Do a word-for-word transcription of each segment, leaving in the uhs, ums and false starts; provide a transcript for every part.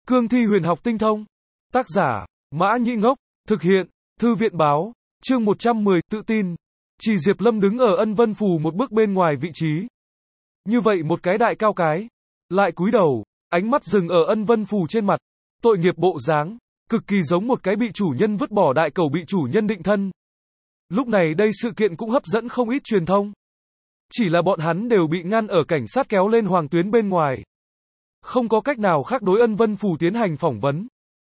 Cương thi huyền học tinh thông. Tác giả, Mã Nhĩ Ngốc. Thực hiện, Thư viện báo. Chương một trăm mười, tự tin. Chỉ Diệp Lâm đứng ở Ân Vân Phù một bước bên ngoài vị trí. Như vậy một cái đại cao cái. Lại cúi đầu, ánh mắt dừng ở Ân Vân Phù trên mặt. Tội nghiệp bộ dáng, cực kỳ giống một cái bị chủ nhân vứt bỏ đại cầu bị chủ nhân định thân. Lúc này đây sự kiện cũng hấp dẫn không ít truyền thông. Chỉ là bọn hắn đều bị ngăn ở cảnh sát kéo lên Hoàng Tuyến bên ngoài. Không có cách nào khác đối Ân Vân Phù tiến hành phỏng vấn.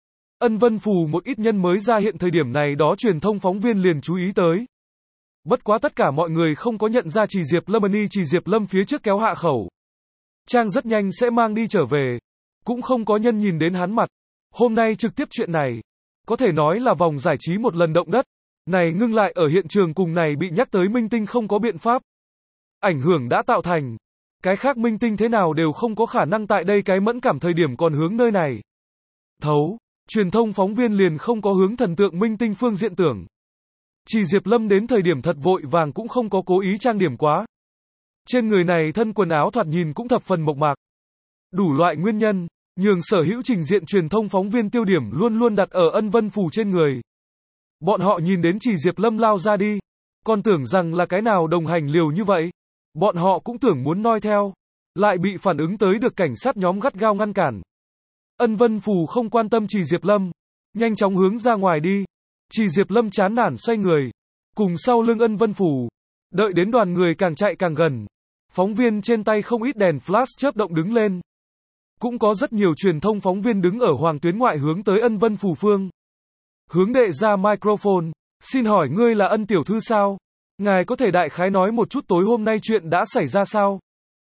Ân Vân Phù một ít nhân mới ra hiện thời điểm này đó truyền thông phóng viên liền chú ý tới. Bất quá tất cả mọi người không có nhận ra Chỉ Diệp Lâm Ân Chỉ Diệp Lâm phía trước kéo hạ khẩu. Trang rất nhanh sẽ mang đi trở về. Cũng không có nhân nhìn đến hắn mặt. Hôm nay trực tiếp chuyện này. Có thể nói là vòng giải trí một lần động đất. Này ngưng lại ở hiện trường cùng này bị nhắc tới minh tinh không có biện pháp. Ảnh hưởng đã tạo thành. Cái khác minh tinh thế nào đều không có khả năng tại đây cái mẫn cảm thời điểm còn hướng nơi này. Thấu, truyền thông phóng viên liền không có hướng thần tượng minh tinh phương diện tưởng. Chỉ Diệp Lâm đến thời điểm thật vội vàng cũng không có cố ý trang điểm quá. Trên người này thân quần áo thoạt nhìn cũng thập phần mộc mạc. Đủ loại nguyên nhân, nhường sở hữu trình diện truyền thông phóng viên tiêu điểm luôn luôn đặt ở Ân Vân Phù trên người. Bọn họ nhìn đến Chỉ Diệp Lâm lao ra đi, còn tưởng rằng là cái nào đồng hành liều như vậy. Bọn họ cũng tưởng muốn noi theo, lại bị phản ứng tới được cảnh sát nhóm gắt gao ngăn cản. Ân Vân Phù không quan tâm Chỉ Diệp Lâm, nhanh chóng hướng ra ngoài đi. Chỉ Diệp Lâm chán nản xoay người, cùng sau lưng Ân Vân Phù, đợi đến đoàn người càng chạy càng gần. Phóng viên trên tay không ít đèn flash chớp động đứng lên. Cũng có rất nhiều truyền thông phóng viên đứng ở Hoàng Tuyến ngoại hướng tới Ân Vân Phù phương. Hướng đệ ra microphone, xin hỏi ngươi là Ân tiểu thư sao? Ngài có thể đại khái nói một chút tối hôm nay chuyện đã xảy ra sao?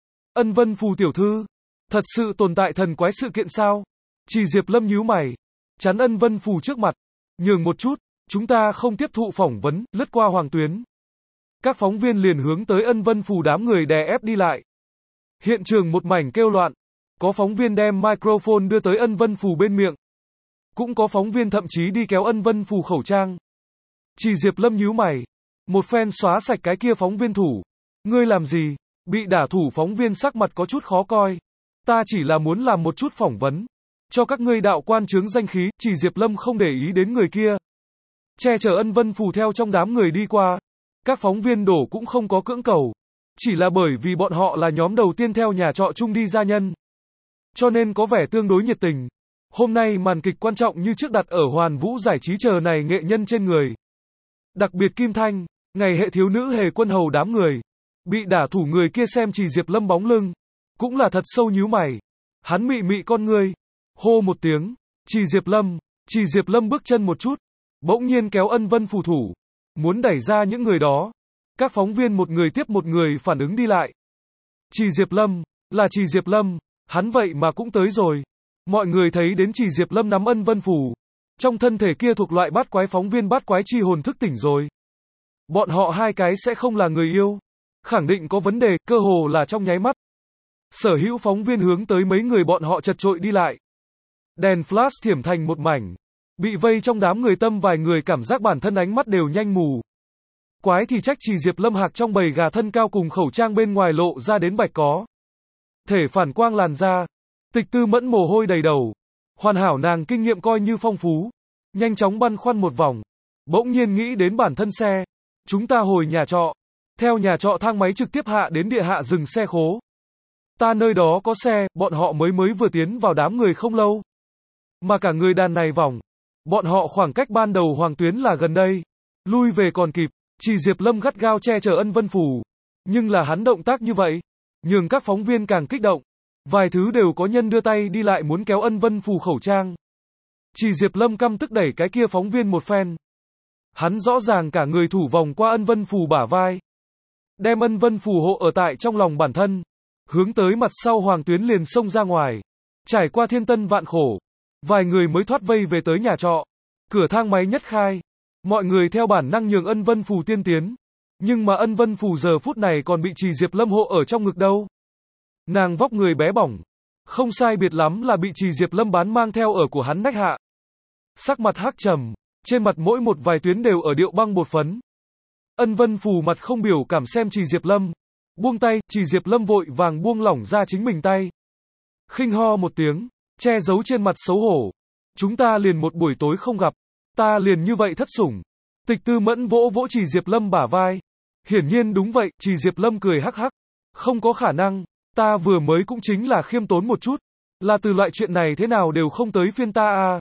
Ân Vân Phù tiểu thư, thật sự tồn tại thần quái sự kiện sao? Chỉ Diệp Lâm nhíu mày, chắn Ân Vân Phù trước mặt, nhường một chút, chúng ta không tiếp thụ phỏng vấn, lướt qua Hoàng Tuyến. Các phóng viên liền hướng tới Ân Vân Phù đám người đè ép đi lại. Hiện trường một mảnh kêu loạn, có phóng viên đem microphone đưa tới Ân Vân Phù bên miệng. Cũng có phóng viên thậm chí đi kéo Ân Vân Phù khẩu trang. Chỉ Diệp Lâm nhíu mày, một phen xóa sạch cái kia phóng viên thủ. Ngươi làm gì? Bị đả thủ phóng viên sắc mặt có chút khó coi. Ta chỉ là muốn làm một chút phỏng vấn. Cho các ngươi đạo quan chướng danh khí. Chỉ Diệp Lâm không để ý đến người kia. Che chở Ân Vân Phù theo trong đám người đi qua. Các phóng viên đổ cũng không có cưỡng cầu. Chỉ là bởi vì bọn họ là nhóm đầu tiên theo nhà trọ chung đi gia nhân. Cho nên có vẻ tương đối nhiệt tình. Hôm nay màn kịch quan trọng như trước đặt ở Hoàn Vũ giải trí chờ này nghệ nhân trên người. Đặc biệt Kim Thanh, ngày hệ thiếu nữ hề quân hầu đám người. Bị đả thủ người kia xem Chỉ Diệp Lâm bóng lưng. Cũng là thật sâu nhíu mày. Hắn mị mị con ngươi. Hô một tiếng. Chỉ Diệp Lâm. Chỉ Diệp Lâm bước chân một chút. Bỗng nhiên kéo Ân Vân Phù thủ. Muốn đẩy ra những người đó. Các phóng viên một người tiếp một người phản ứng đi lại. Chỉ Diệp Lâm. Là Chỉ Diệp Lâm. Hắn vậy mà cũng tới rồi. Mọi người thấy đến Chỉ Diệp Lâm nắm Ân Vân Phù. Trong thân thể kia thuộc loại bát quái phóng viên bát quái chi hồn thức tỉnh rồi. Bọn họ hai cái sẽ không là người yêu. Khẳng định có vấn đề, cơ hồ là trong nháy mắt. Sở hữu phóng viên hướng tới mấy người bọn họ chật trội đi lại. Đèn flash thiểm thành một mảnh. Bị vây trong đám người tâm vài người cảm giác bản thân ánh mắt đều nhanh mù. Quái thì trách Chỉ Diệp Lâm hạc trong bầy gà thân cao cùng khẩu trang bên ngoài lộ ra đến bạch có. Thể phản quang làn da. Tịch Tư Mẫn mồ hôi đầy đầu. Hoàn hảo nàng kinh nghiệm coi như phong phú. Nhanh chóng băn khoăn một vòng. Bỗng nhiên nghĩ đến bản thân xe. Chúng ta hồi nhà trọ. Theo nhà trọ thang máy trực tiếp hạ đến địa hạ dừng xe khố. Ta nơi đó có xe, bọn họ mới mới vừa tiến vào đám người không lâu. Mà cả người đàn này vòng. Bọn họ khoảng cách ban đầu Hoàng Tuyến là gần đây. Lui về còn kịp. Chỉ Diệp Lâm gắt gao che chở Ân Vân Phù. Nhưng là hắn động tác như vậy. Nhường các phóng viên càng kích động. Vài thứ đều có nhân đưa tay đi lại muốn kéo Ân Vân Phù khẩu trang. Chỉ Diệp Lâm căm tức đẩy cái kia phóng viên một phen. Hắn rõ ràng cả người thủ vòng qua Ân Vân Phù bả vai. Đem Ân Vân Phù hộ ở tại trong lòng bản thân. Hướng tới mặt sau Hoàng Tuyến liền xông ra ngoài. Trải qua thiên tân vạn khổ. Vài người mới thoát vây về tới nhà trọ. Cửa thang máy nhất khai. Mọi người theo bản năng nhường Ân Vân Phù tiên tiến. Nhưng mà Ân Vân Phù giờ phút này còn bị Chỉ Diệp Lâm hộ ở trong ngực đâu. Nàng vóc người bé bỏng. Không sai biệt lắm là bị Chỉ Diệp Lâm bán mang theo ở của hắn nách hạ. Sắc mặt hắc trầm. Trên mặt mỗi một vài tuyến đều ở điệu băng bột phấn. Ân Vân Phù mặt không biểu cảm xem Chỉ Diệp Lâm. Buông tay, Chỉ Diệp Lâm vội vàng buông lỏng ra chính mình tay. Khinh ho một tiếng. che giấu trên mặt xấu hổ. Chúng ta liền một buổi tối không gặp, ta liền như vậy thất sủng. Tịch Tư Mẫn vỗ vỗ Trì Diệp Lâm bả vai. Hiển nhiên đúng vậy, Trì Diệp Lâm cười hắc hắc. Không có khả năng, ta vừa mới cũng chính là khiêm tốn một chút. Là từ loại chuyện này thế nào đều không tới phiên ta à.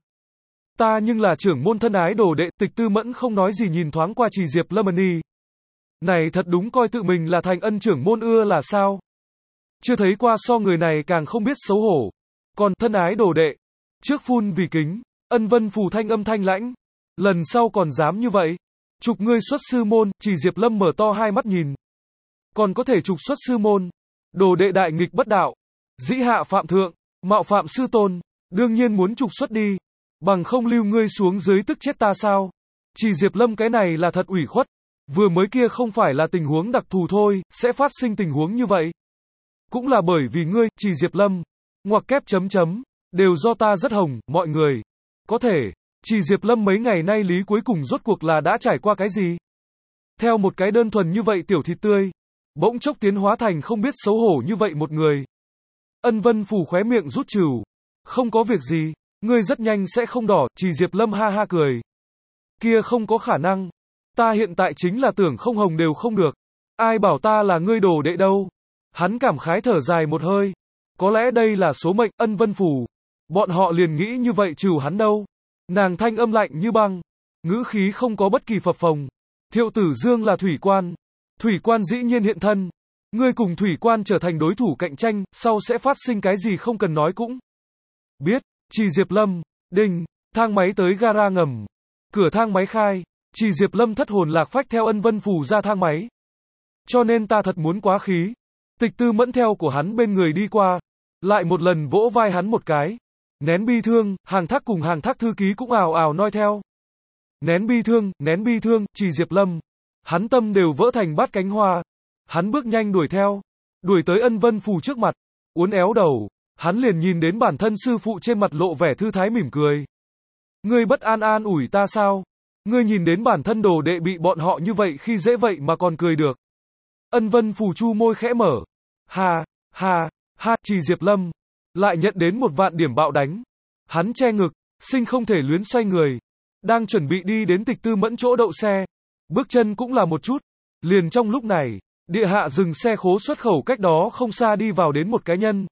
Ta nhưng là trưởng môn thân ái đồ đệ. Tịch Tư Mẫn không nói gì nhìn thoáng qua Trì Diệp Lâm đi. Này thật đúng coi tự mình là thành ân trưởng môn ưa là sao? Chưa thấy qua so người này càng không biết xấu hổ. Còn thân ái đồ đệ, trước phun vì kính, Ân Vân Phù thanh âm thanh lãnh. Lần sau còn dám như vậy. Trục ngươi xuất sư môn. Trì Diệp Lâm mở to hai mắt nhìn. Còn có thể trục xuất sư môn. Đồ đệ đại nghịch bất đạo. Dĩ hạ phạm thượng. Mạo phạm sư tôn. Đương nhiên muốn trục xuất đi. Bằng không lưu ngươi xuống dưới tức chết ta sao? Trì Diệp Lâm cái này là thật ủy khuất. Vừa mới kia không phải là tình huống đặc thù thôi, sẽ phát sinh tình huống như vậy. Cũng là bởi vì ngươi, Trì Diệp Lâm. Ngoặc kép chấm chấm. Đều do ta rất hồng, mọi người. Có thể. Trì Diệp Lâm mấy ngày nay lý cuối cùng rốt cuộc là đã trải qua cái gì? Theo một cái đơn thuần như vậy tiểu thịt tươi. Bỗng chốc tiến hóa thành không biết xấu hổ như vậy một người. Ân Vân Phù khóe miệng rút trừu. Không có việc gì. Ngươi rất nhanh sẽ không đỏ. Trì Diệp Lâm ha ha cười. Kia không có khả năng. Ta hiện tại chính là tưởng không hồng đều không được. Ai bảo ta là ngươi đồ đệ đâu. Hắn cảm khái thở dài một hơi. Có lẽ đây là số mệnh. Ân Vân Phù. Bọn họ liền nghĩ như vậy trừ hắn đâu. Nàng thanh âm lạnh như băng. Ngữ khí không có bất kỳ phập phồng. Thiệu Tử Dương là thủy quan. Thủy quan dĩ nhiên hiện thân. Ngươi cùng thủy quan trở thành đối thủ cạnh tranh, sau sẽ phát sinh cái gì không cần nói cũng biết. Trì Diệp Lâm. Đinh. Thang máy tới gara ngầm. Cửa thang máy khai. Trì Diệp Lâm thất hồn lạc phách theo Ân Vân Phù ra thang máy. Cho nên ta thật muốn quá khí. Tịch Tư Mẫn theo của hắn bên người đi qua. Lại một lần vỗ vai hắn một cái. Nén bi thương. Hàng Thác cùng Hàng Thác thư ký cũng ào ào noi theo. Nén bi thương, nén bi thương. Trì Diệp Lâm. Hắn tâm đều vỡ thành bát cánh hoa. Hắn bước nhanh đuổi theo. Đuổi tới Ân Vân Phù trước mặt. Uốn éo đầu. Hắn liền nhìn đến bản thân sư phụ trên mặt lộ vẻ thư thái mỉm cười. Ngươi bất an an ủi ta sao? Ngươi nhìn đến bản thân đồ đệ bị bọn họ như vậy khi dễ vậy mà còn cười được. Ân Vân Phù chu môi khẽ mở. Hà, hà, ha. Trì Diệp Lâm. Lại nhận đến một vạn điểm bạo đánh. Hắn che ngực. Sinh không thể luyến xoay người. Đang chuẩn bị đi đến Tịch Tư Mẫn chỗ đậu xe. Bước chân cũng là một chút. Liền trong lúc này. Địa hạ dừng xe khố xuất khẩu cách đó không xa đi vào đến một cá nhân.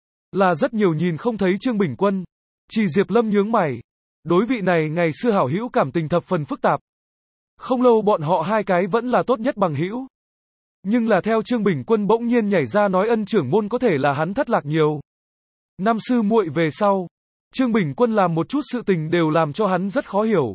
Là rất nhiều nhìn không thấy Trương Bình Quân. Trì Diệp Lâm nhướng mày. Đối vị này ngày xưa hảo hữu cảm tình thập phần phức tạp. Không lâu bọn họ hai cái vẫn là tốt nhất bằng hữu. Nhưng là theo Trương Bình Quân bỗng nhiên nhảy ra nói Ân trưởng môn có thể là hắn thất lạc nhiều. Năm sư muội về sau. Trương Bình Quân làm một chút sự tình đều làm cho hắn rất khó hiểu.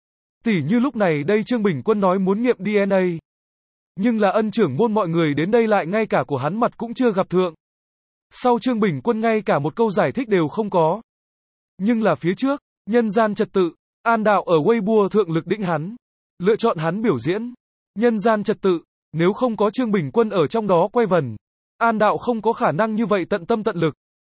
Tỉ như lúc này đây Trương Bình Quân nói muốn nghiệm đê en a. Nhưng là Ân trưởng môn mọi người đến đây lại ngay cả của hắn mặt cũng chưa gặp thượng. Sau Trương Bình Quân ngay cả một câu giải thích đều không có. Nhưng là phía trước, nhân gian trật tự, An Đạo ở Weibo thượng lực đỉnh hắn. Lựa chọn hắn biểu diễn. Nhân gian trật tự, nếu không có Trương Bình Quân ở trong đó quay vần. An Đạo không có khả năng như vậy tận tâm tận lực.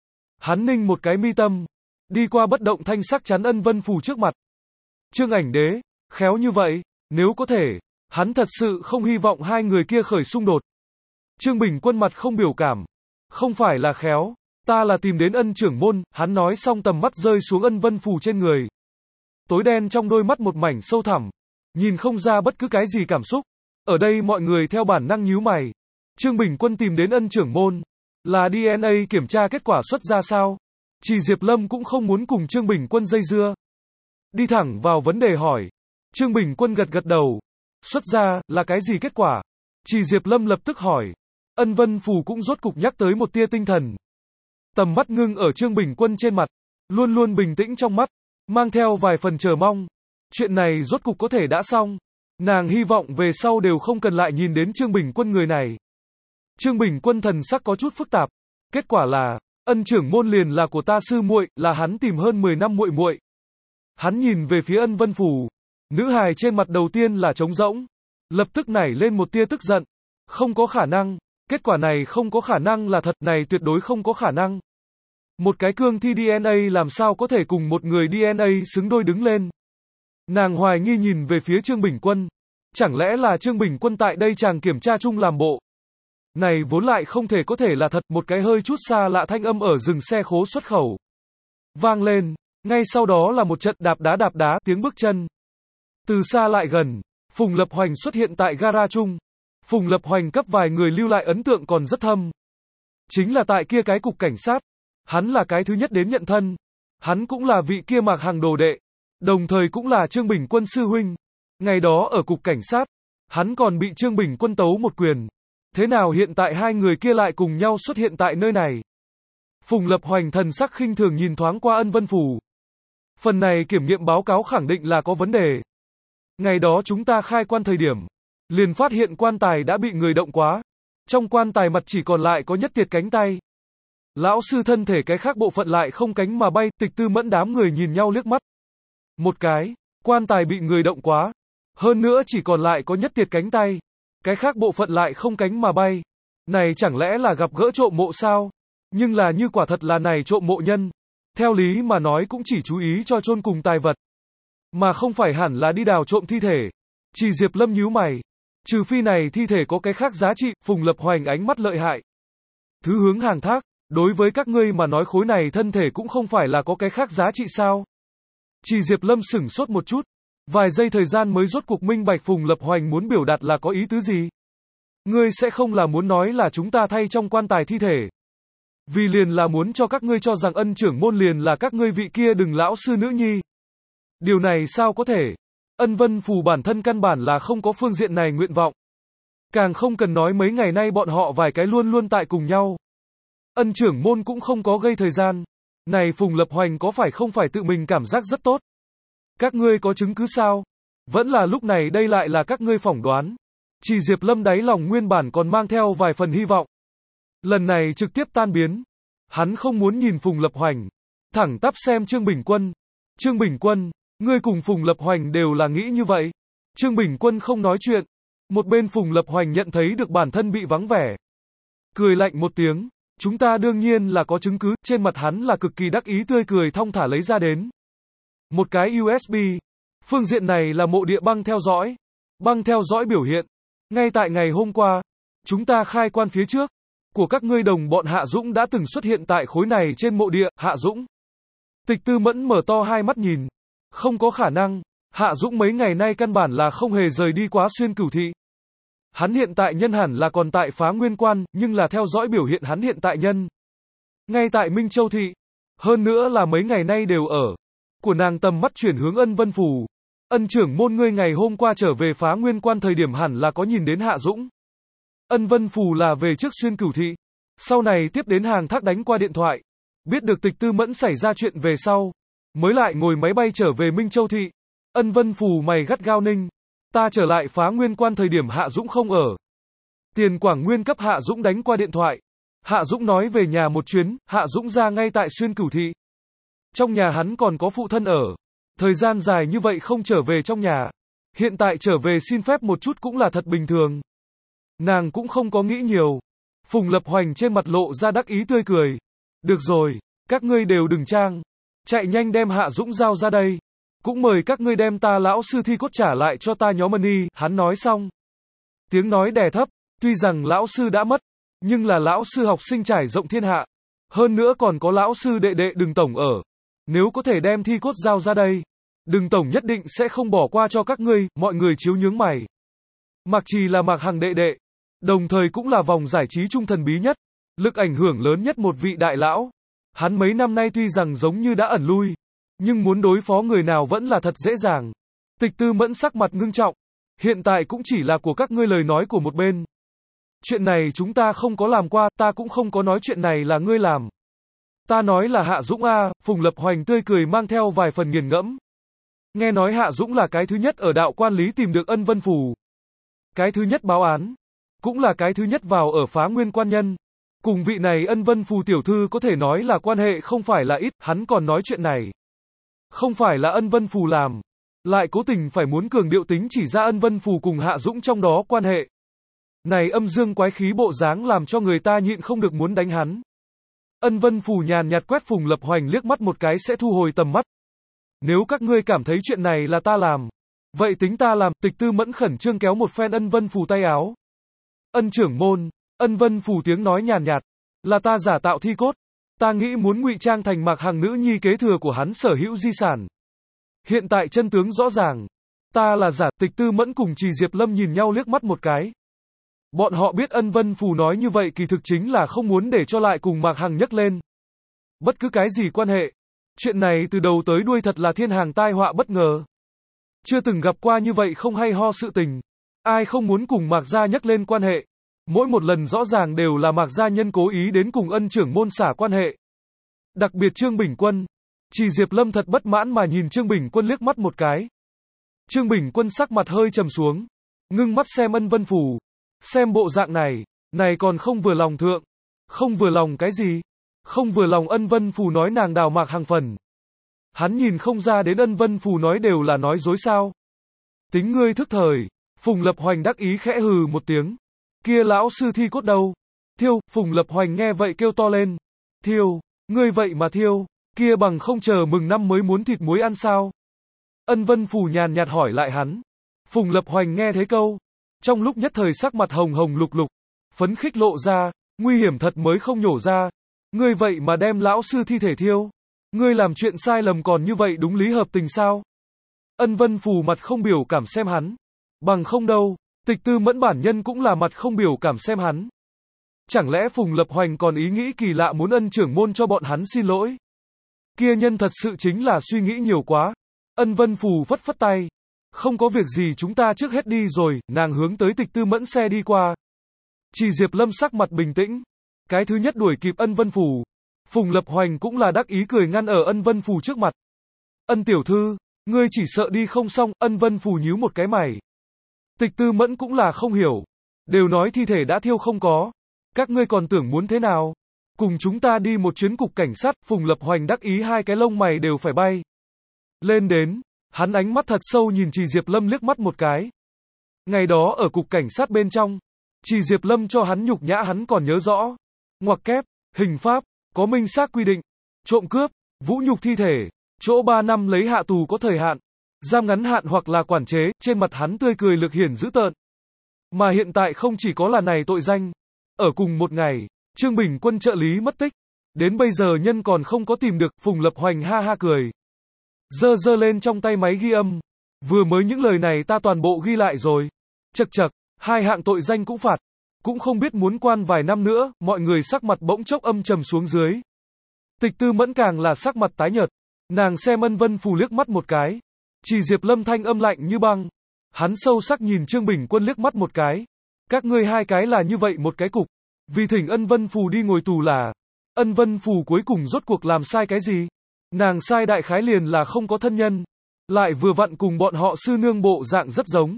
Hắn ninh một cái mi tâm. Đi qua bất động thanh sắc chắn Ân Vân Phù trước mặt. Trương Ảnh Đế, khéo như vậy, nếu có thể, hắn thật sự không hy vọng hai người kia khởi xung đột. Trương Bình Quân mặt không biểu cảm. Không phải là khéo, ta là tìm đến Ân trưởng môn. Hắn nói xong tầm mắt rơi xuống Ân Vân Phù trên người. Tối đen trong đôi mắt một mảnh sâu thẳm. Nhìn không ra bất cứ cái gì cảm xúc. Ở đây mọi người theo bản năng nhíu mày. Trương Bình Quân tìm đến Ân trưởng môn. Là đê en a kiểm tra kết quả xuất ra sao? Trì Diệp Lâm cũng không muốn cùng Trương Bình Quân dây dưa. Đi thẳng vào vấn đề hỏi. Trương Bình Quân gật gật đầu. Xuất ra, là cái gì kết quả? Trì Diệp Lâm lập tức hỏi. Ân Vân Phù cũng rốt cục nhắc tới một tia tinh thần. Tầm mắt ngưng ở Trương Bình Quân trên mặt. Luôn luôn bình tĩnh trong mắt. Mang theo vài phần chờ mong. Chuyện này rốt cục có thể đã xong. Nàng hy vọng về sau đều không cần lại nhìn đến Trương Bình Quân người này. Trương Bình Quân thần sắc có chút phức tạp. Kết quả là, Ân trưởng môn liền là của ta sư muội, là hắn tìm hơn mười năm muội muội. Hắn nhìn về phía Ân Vân Phù. Nữ hài trên mặt đầu tiên là trống rỗng. Lập tức nảy lên một tia tức giận. Không có khả năng. Kết quả này không có khả năng là thật, này tuyệt đối không có khả năng. Một cái cương thi đê en a làm sao có thể cùng một người đê en a xứng đôi đứng lên. Nàng hoài nghi nhìn về phía Trương Bình Quân. Chẳng lẽ là Trương Bình Quân tại đây chàng kiểm tra chung làm bộ. Này vốn lại không thể có thể là thật. Một cái hơi chút xa lạ thanh âm ở dừng xe khố xuất khẩu. vang lên. Ngay sau đó là một trận đạp đá đạp đá, tiếng bước chân. Từ xa lại gần, Phùng Lập Hoành xuất hiện tại gara chung. Phùng Lập Hoành cấp vài người lưu lại ấn tượng còn rất thâm. Chính là tại kia cái cục cảnh sát. Hắn là cái thứ nhất đến nhận thân. Hắn cũng là vị kia Mạc Hằng đồ đệ. Đồng thời cũng là Trương Bình Quân sư huynh. Ngày đó ở cục cảnh sát, hắn còn bị Trương Bình Quân tấu một quyền. Thế nào hiện tại hai người kia lại cùng nhau xuất hiện tại nơi này? Phùng Lập Hoành thần sắc khinh thường nhìn thoáng qua Ân Vân Phù. Phần này kiểm nghiệm báo cáo khẳng định là có vấn đề. Ngày đó chúng ta khai quan thời điểm, liền phát hiện quan tài đã bị người động quá. Trong quan tài mặt chỉ còn lại có nhất tiệt cánh tay. Lão sư thân thể cái khác bộ phận lại không cánh mà bay, Tịch Tư Mẫn đám người nhìn nhau liếc mắt. Một cái, quan tài bị người động quá. Hơn nữa chỉ còn lại có nhất tiệt cánh tay. Cái khác bộ phận lại không cánh mà bay. Này chẳng lẽ là gặp gỡ trộm mộ sao? Nhưng là như quả thật là này trộm mộ nhân. Theo lý mà nói cũng chỉ chú ý cho chôn cùng tài vật. Mà không phải hẳn là đi đào trộm thi thể. Chỉ Diệp Lâm nhíu mày. Trừ phi này thi thể có cái khác giá trị, Phùng Lập Hoành ánh mắt lợi hại. Thứ hướng hàng thác, đối với các ngươi mà nói khối này thân thể cũng không phải là có cái khác giá trị sao? Chỉ Diệp Lâm sửng sốt một chút. Vài giây thời gian mới rốt cuộc minh bạch Phùng Lập Hoành muốn biểu đạt là có ý tứ gì. Ngươi sẽ không là muốn nói là chúng ta thay trong quan tài thi thể. Vì liền là muốn cho các ngươi cho rằng Ân trưởng môn liền là các ngươi vị kia đừng lão sư nữ nhi. Điều này sao có thể? Ân Vân Phù bản thân căn bản là không có phương diện này nguyện vọng. Càng không cần nói mấy ngày nay bọn họ vài cái luôn luôn tại cùng nhau. Ân trưởng môn cũng không có gây thời gian. Này Phùng Lập Hoành có phải không phải tự mình cảm giác rất tốt? Các ngươi có chứng cứ sao? Vẫn là lúc này đây lại là các ngươi phỏng đoán. Chỉ Diệp Lâm đáy lòng nguyên bản còn mang theo vài phần hy vọng. Lần này trực tiếp tan biến. Hắn không muốn nhìn Phùng Lập Hoành. Thẳng tắp xem Trương Bình Quân. Trương Bình Quân, ngươi cùng Phùng Lập Hoành đều là nghĩ như vậy. Trương Bình Quân không nói chuyện. Một bên Phùng Lập Hoành nhận thấy được bản thân bị vắng vẻ. Cười lạnh một tiếng. Chúng ta đương nhiên là có chứng cứ. Trên mặt hắn là cực kỳ đắc ý tươi cười thong thả lấy ra đến. Một cái u ét bê. Phương diện này là mộ địa băng theo dõi. Băng theo dõi biểu hiện. Ngay tại ngày hôm qua, chúng ta khai quan phía trước, của các ngươi đồng bọn Hạ Dũng đã từng xuất hiện tại khối này trên mộ địa. Hạ Dũng. Tịch Tư Mẫn mở to hai mắt nhìn. Không có khả năng. Hạ Dũng mấy ngày nay căn bản là không hề rời đi quá Xuyên Cửu Thị. Hắn hiện tại nhân hẳn là còn tại Phá Nguyên Quan, nhưng là theo dõi biểu hiện hắn hiện tại nhân. Ngay tại Minh Châu Thị. Hơn nữa là mấy ngày nay đều ở. Của nàng tầm mắt chuyển hướng Ân Vân Phù. Ân trưởng môn ngươi ngày hôm qua trở về Phá Nguyên Quan thời điểm hẳn là có nhìn đến Hạ Dũng. Ân Vân Phù là về trước Xuyên Cửu Thị. Sau này tiếp đến hàng thác đánh qua điện thoại. Biết được Tịch Tư Mẫn xảy ra chuyện về sau. Mới lại ngồi máy bay trở về Minh Châu Thị. Ân Vân Phù mày gắt gao ninh. Ta trở lại Phá Nguyên Quan thời điểm Hạ Dũng không ở. Tiền Quảng Nguyên cấp Hạ Dũng đánh qua điện thoại. Hạ Dũng nói về nhà một chuyến, Hạ Dũng ra ngay tại Xuyên Cửu Thị. Trong nhà hắn còn có phụ thân ở. Thời gian dài như vậy không trở về trong nhà. Hiện tại trở về xin phép một chút cũng là thật bình thường. Nàng cũng không có nghĩ nhiều. Phùng Lập Hoành trên mặt lộ ra đắc ý tươi cười. Được rồi, các ngươi đều đừng trang. Chạy nhanh đem Hạ Dũng giao ra đây. Cũng mời các ngươi đem ta lão sư thi cốt trả lại cho ta nhóm Mani. Hắn nói xong. Tiếng nói đè thấp. Tuy rằng lão sư đã mất. Nhưng là lão sư học sinh trải rộng thiên hạ. Hơn nữa còn có lão sư đệ đệ Đừng Tổng ở. Nếu có thể đem thi cốt giao ra đây. Đừng Tổng nhất định sẽ không bỏ qua cho các ngươi. Mọi người chiếu nhướng mày. Mạc Trì là Mạc Hằng đệ đệ. Đồng thời cũng là vòng giải trí trung thần bí nhất. Lực ảnh hưởng lớn nhất một vị đại lão. Hắn mấy năm nay tuy rằng giống như đã ẩn lui. Nhưng muốn đối phó người nào vẫn là thật dễ dàng. Tịch Tư Mẫn sắc mặt ngưng trọng. Hiện tại cũng chỉ là của các ngươi lời nói của một bên. Chuyện này chúng ta không có làm qua, ta cũng không có nói chuyện này là ngươi làm. Ta nói là Hạ Dũng a. Phùng Lập Hoành tươi cười mang theo vài phần nghiền ngẫm. Nghe nói Hạ Dũng là cái thứ nhất ở đạo quan lý tìm được Ân Vân Phù. Cái thứ nhất báo án. Cũng là cái thứ nhất vào ở Phá Nguyên Quan nhân. Cùng vị này Ân Vân Phù tiểu thư có thể nói là quan hệ không phải là ít, hắn còn nói chuyện này. Không phải là Ân Vân Phù làm. Lại cố tình phải muốn cường điệu tính chỉ ra Ân Vân Phù cùng Hạ Dũng trong đó quan hệ. Này âm dương quái khí bộ dáng làm cho người ta nhịn không được muốn đánh hắn. Ân Vân Phù nhàn nhạt quét Phùng Lập Hoành liếc mắt một cái sẽ thu hồi tầm mắt. Nếu các ngươi cảm thấy chuyện này là ta làm. Vậy tính ta làm. Tịch Tư Mẫn khẩn trương kéo một phen Ân Vân Phù tay áo. Ân trưởng môn. Ân Vân Phù tiếng nói nhàn nhạt. Là ta giả tạo thi cốt. Ta nghĩ muốn ngụy trang thành Mạc Hằng nữ nhi kế thừa của hắn sở hữu di sản. Hiện tại chân tướng rõ ràng. Ta là giả. Tịch Tư Mẫn cùng Trì Diệp Lâm nhìn nhau liếc mắt một cái. Bọn họ biết Ân Vân Phù nói như vậy kỳ thực chính là không muốn để cho lại cùng Mạc Hằng nhắc lên bất cứ cái gì quan hệ. Chuyện này từ đầu tới đuôi thật là thiên hàng tai họa bất ngờ. Chưa từng gặp qua như vậy không hay ho sự tình. Ai không muốn cùng Mạc gia nhắc lên quan hệ. Mỗi một lần rõ ràng đều là Mạc gia nhân cố ý đến cùng Ân trưởng môn xả quan hệ. Đặc biệt Trương Bình Quân. Trì Diệp Lâm thật bất mãn mà nhìn Trương Bình Quân liếc mắt một cái. Trương Bình Quân sắc mặt hơi trầm xuống. Ngưng mắt xem Ân Vân Phù. Xem bộ dạng này. Này còn không vừa lòng thượng. Không vừa lòng cái gì? Không vừa lòng Ân Vân Phù nói nàng đào Mạc Hằng phần. Hắn nhìn không ra đến Ân Vân Phù nói đều là nói dối sao. Tính ngươi thức thời. Phùng Lập Hoành đắc ý khẽ hừ một tiếng. Kia lão sư thi cốt đâu? Thiêu. Phùng Lập Hoành nghe vậy kêu to lên. Thiêu. Ngươi vậy mà thiêu. Kia bằng không chờ mừng năm mới muốn thịt muối ăn sao? Ân Vân Phù nhàn nhạt hỏi lại hắn. Phùng Lập Hoành nghe thế câu. Trong lúc nhất thời sắc mặt hồng hồng lục lục. Phấn khích lộ ra. Nguy hiểm thật mới không nhổ ra. Ngươi vậy mà đem lão sư thi thể thiêu. Ngươi làm chuyện sai lầm còn như vậy đúng lý hợp tình sao? Ân Vân Phù mặt không biểu cảm xem hắn. Bằng không đâu. Tịch Tư Mẫn bản nhân cũng là mặt không biểu cảm xem hắn. Chẳng lẽ Phùng Lập Hoành còn ý nghĩ kỳ lạ muốn Ân trưởng môn cho bọn hắn xin lỗi? Kia nhân thật sự chính là suy nghĩ nhiều quá. Ân Vân Phù phất phất tay. Không có việc gì chúng ta trước hết đi rồi, nàng hướng tới Tịch Tư Mẫn xe đi qua. Trì Diệp Lâm sắc mặt bình tĩnh. Cái thứ nhất đuổi kịp Ân Vân Phù. Phùng Lập Hoành cũng là đắc ý cười ngăn ở Ân Vân Phù trước mặt. Ân tiểu thư, ngươi chỉ sợ đi không xong. Ân Vân Phù nhíu một cái mày. Tịch Tư Mẫn cũng là không hiểu. Đều nói thi thể đã thiêu không có. Các ngươi còn tưởng muốn thế nào? Cùng chúng ta đi một chuyến cục cảnh sát. Phùng Lập Hoành đắc ý hai cái lông mày đều phải bay lên đến. Hắn ánh mắt thật sâu nhìn Trì Diệp Lâm liếc mắt một cái. Ngày đó ở cục cảnh sát bên trong, Trì Diệp Lâm cho hắn nhục nhã hắn còn nhớ rõ. Ngoặc kép, hình pháp, có minh xác quy định. Trộm cướp, vũ nhục thi thể, chỗ ba năm lấy hạ tù có thời hạn, giam ngắn hạn hoặc là quản chế. Trên mặt hắn tươi cười lực hiển dữ tợn. Mà hiện tại không chỉ có là này tội danh. Ở cùng một ngày, Trương Bình Quân trợ lý mất tích. Đến bây giờ nhân còn không có tìm được. Phùng Lập Hoành ha ha cười. Giơ giơ lên trong tay máy ghi âm. Vừa mới những lời này ta toàn bộ ghi lại rồi. Chậc chậc, hai hạng tội danh cũng phạt. Cũng không biết muốn quan vài năm nữa. Mọi người sắc mặt bỗng chốc âm trầm xuống dưới. Tịch Tư Mẫn càng là sắc mặt tái nhợt. Nàng xem Ân Vân Phù liếc mắt một cái. Trì Diệp Lâm thanh âm lạnh như băng. Hắn sâu sắc nhìn Trương Bình Quân liếc mắt một cái. Các ngươi hai cái là như vậy một cái cục. Vì thỉnh Ân Vân Phù đi ngồi tù là. Ân Vân Phù cuối cùng rốt cuộc làm sai cái gì? Nàng sai đại khái liền là không có thân nhân. Lại vừa vặn cùng bọn họ sư nương bộ dạng rất giống.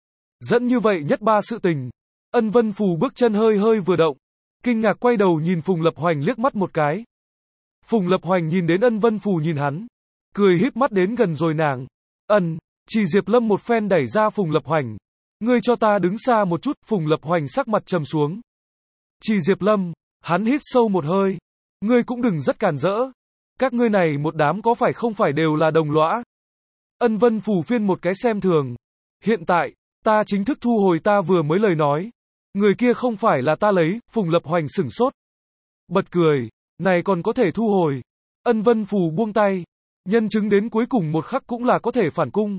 Dẫn như vậy nhất ba sự tình. Ân Vân Phù bước chân hơi hơi vừa động. Kinh ngạc quay đầu nhìn Phùng Lập Hoành liếc mắt một cái. Phùng Lập Hoành nhìn đến Ân Vân Phù nhìn hắn. Cười híp mắt đến gần rồi nàng. Ân, Trì Diệp Lâm một phen đẩy ra Phùng Lập Hoành. Ngươi cho ta đứng xa một chút. Phùng Lập Hoành sắc mặt trầm xuống. Trì Diệp Lâm, hắn hít sâu một hơi. Ngươi cũng đừng rất càn rỡ. Các ngươi này một đám có phải không phải đều là đồng lõa. Ân Vân Phù phiên một cái xem thường. Hiện tại, ta chính thức thu hồi ta vừa mới lời nói. Người kia không phải là ta lấy. Phùng Lập Hoành sửng sốt. Bật cười. Này còn có thể thu hồi. Ân Vân Phù buông tay. Nhân chứng đến cuối cùng một khắc cũng là có thể phản cung.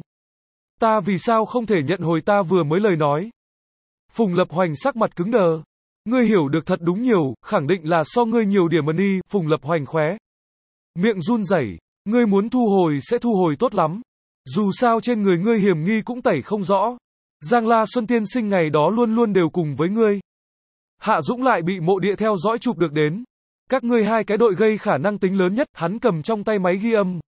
Ta vì sao không thể nhận hồi ta vừa mới lời nói. Phùng Lập Hoành sắc mặt cứng đờ. Ngươi hiểu được thật đúng nhiều, khẳng định là so ngươi nhiều điểm money. Phùng Lập Hoành khóe miệng run rẩy. Ngươi muốn thu hồi sẽ thu hồi tốt lắm. Dù sao trên người ngươi hiểm nghi cũng tẩy không rõ. Giang La Xuân tiên sinh ngày đó luôn luôn đều cùng với ngươi. Hạ Dũng lại bị mộ địa theo dõi chụp được đến. Các ngươi hai cái đội gây khả năng tính lớn nhất. Hắn cầm trong tay máy ghi âm.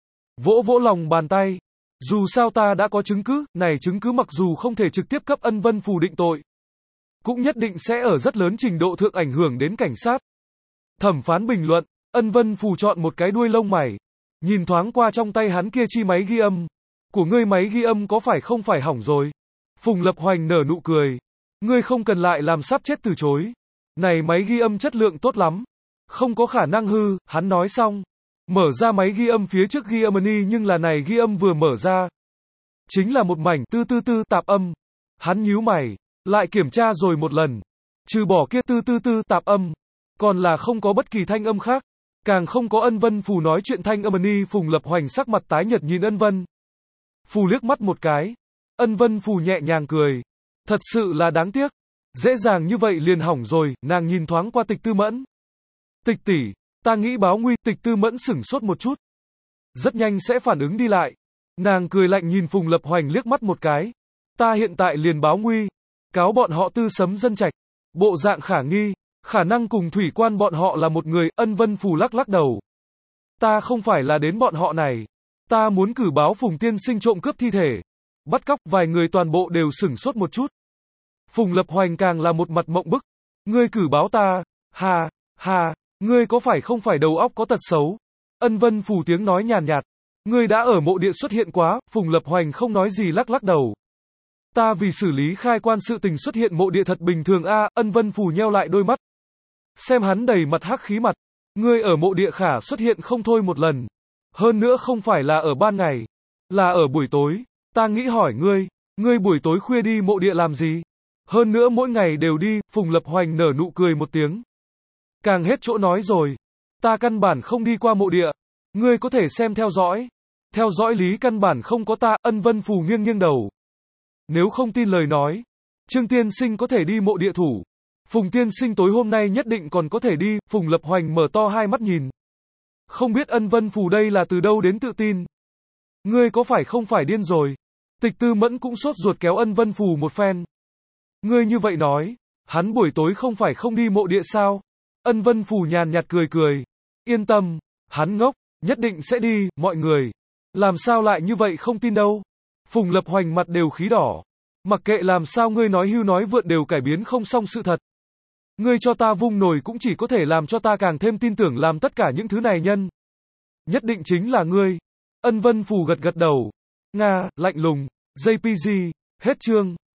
Vỗ vỗ lòng bàn tay. Dù sao ta đã có chứng cứ. Này chứng cứ mặc dù không thể trực tiếp cấp Ân Vân Phù định tội, cũng nhất định sẽ ở rất lớn trình độ thượng ảnh hưởng đến cảnh sát. Thẩm phán bình luận. Ân Vân Phù chọn một cái đuôi lông mày. Nhìn thoáng qua trong tay hắn kia chi máy ghi âm. Của ngươi máy ghi âm có phải không phải hỏng rồi? Phùng Lập Hoành nở nụ cười. Ngươi không cần lại làm sắp chết từ chối. Này máy ghi âm chất lượng tốt lắm. Không có khả năng hư. Hắn nói xong. Mở ra máy ghi âm phía trước ghi âm đi, nhưng là này ghi âm vừa mở ra. Chính là một mảnh tư tư tư tạp âm. Hắn nhíu mày. Lại kiểm tra rồi một lần. Trừ bỏ kia tư tư tư tạp âm. Còn là không có bất kỳ thanh âm khác. Càng không có Ân Vân Phù nói chuyện thanh âm ni. Phùng Lập Hoành sắc mặt tái nhợt nhìn Ân Vân Phù liếc mắt một cái. Ân Vân Phù nhẹ nhàng cười. Thật sự là đáng tiếc. Dễ dàng như vậy liền hỏng rồi. Nàng nhìn thoáng qua Tịch Tư Mẫn. Tịch tỷ, ta nghĩ báo nguy. Tịch Tư Mẫn sửng sốt một chút. Rất nhanh sẽ phản ứng đi lại. Nàng cười lạnh nhìn Phùng Lập Hoành liếc mắt một cái. Ta hiện tại liền báo nguy. Cáo bọn họ Tư Sấm Dân Trạch. Bộ dạng khả nghi. Khả năng cùng thủy quan bọn họ là một người. Ân Vân Phù lắc lắc đầu. Ta không phải là đến bọn họ này. Ta muốn cử báo Phùng tiên sinh trộm cướp thi thể. Bắt cóc. Vài người toàn bộ đều sửng sốt một chút. Phùng Lập Hoành càng là một mặt mộng bức. Ngươi cử báo ta. Hà, hà, ngươi có phải không phải đầu óc có tật xấu? Ân Vân Phù tiếng nói nhàn nhạt. Ngươi đã ở mộ địa xuất hiện quá. Phùng Lập Hoành không nói gì lắc lắc đầu. Ta vì xử lý khai quan sự tình xuất hiện mộ địa thật bình thường a. À, Ân Vân Phù nheo lại đôi mắt. Xem hắn đầy mặt hắc khí mặt. Ngươi ở mộ địa khả xuất hiện không thôi một lần. Hơn nữa không phải là ở ban ngày. Là ở buổi tối. Ta nghĩ hỏi ngươi. Ngươi buổi tối khuya đi mộ địa làm gì? Hơn nữa mỗi ngày đều đi. Phùng Lập Hoành nở nụ cười một tiếng. Càng hết chỗ nói rồi. Ta căn bản không đi qua mộ địa. Ngươi có thể xem theo dõi. Theo dõi lý căn bản không có ta. Ân Vân Phù nghiêng nghiêng đầu. Nếu không tin lời nói. Trương tiên sinh có thể đi mộ địa thủ. Phùng tiên sinh tối hôm nay nhất định còn có thể đi. Phùng Lập Hoành mở to hai mắt nhìn. Không biết Ân Vân Phù đây là từ đâu đến tự tin. Ngươi có phải không phải điên rồi? Tịch Tư Mẫn cũng sốt ruột kéo Ân Vân Phù một phen. Ngươi như vậy nói. Hắn buổi tối không phải không đi mộ địa sao? Ân Vân Phù nhàn nhạt cười cười. Yên tâm. Hắn ngốc. Nhất định sẽ đi. Mọi người. Làm sao lại như vậy không tin đâu? Phùng Lập Hoành mặt đều khí đỏ. Mặc kệ làm sao ngươi nói hưu nói vượn đều cải biến không xong sự thật. Ngươi cho ta vung nổi cũng chỉ có thể làm cho ta càng thêm tin tưởng làm tất cả những thứ này nhân. Nhất định chính là ngươi. Ân Vân Phù gật gật đầu. Nga, lạnh lùng. gi pê giê. Hết chương.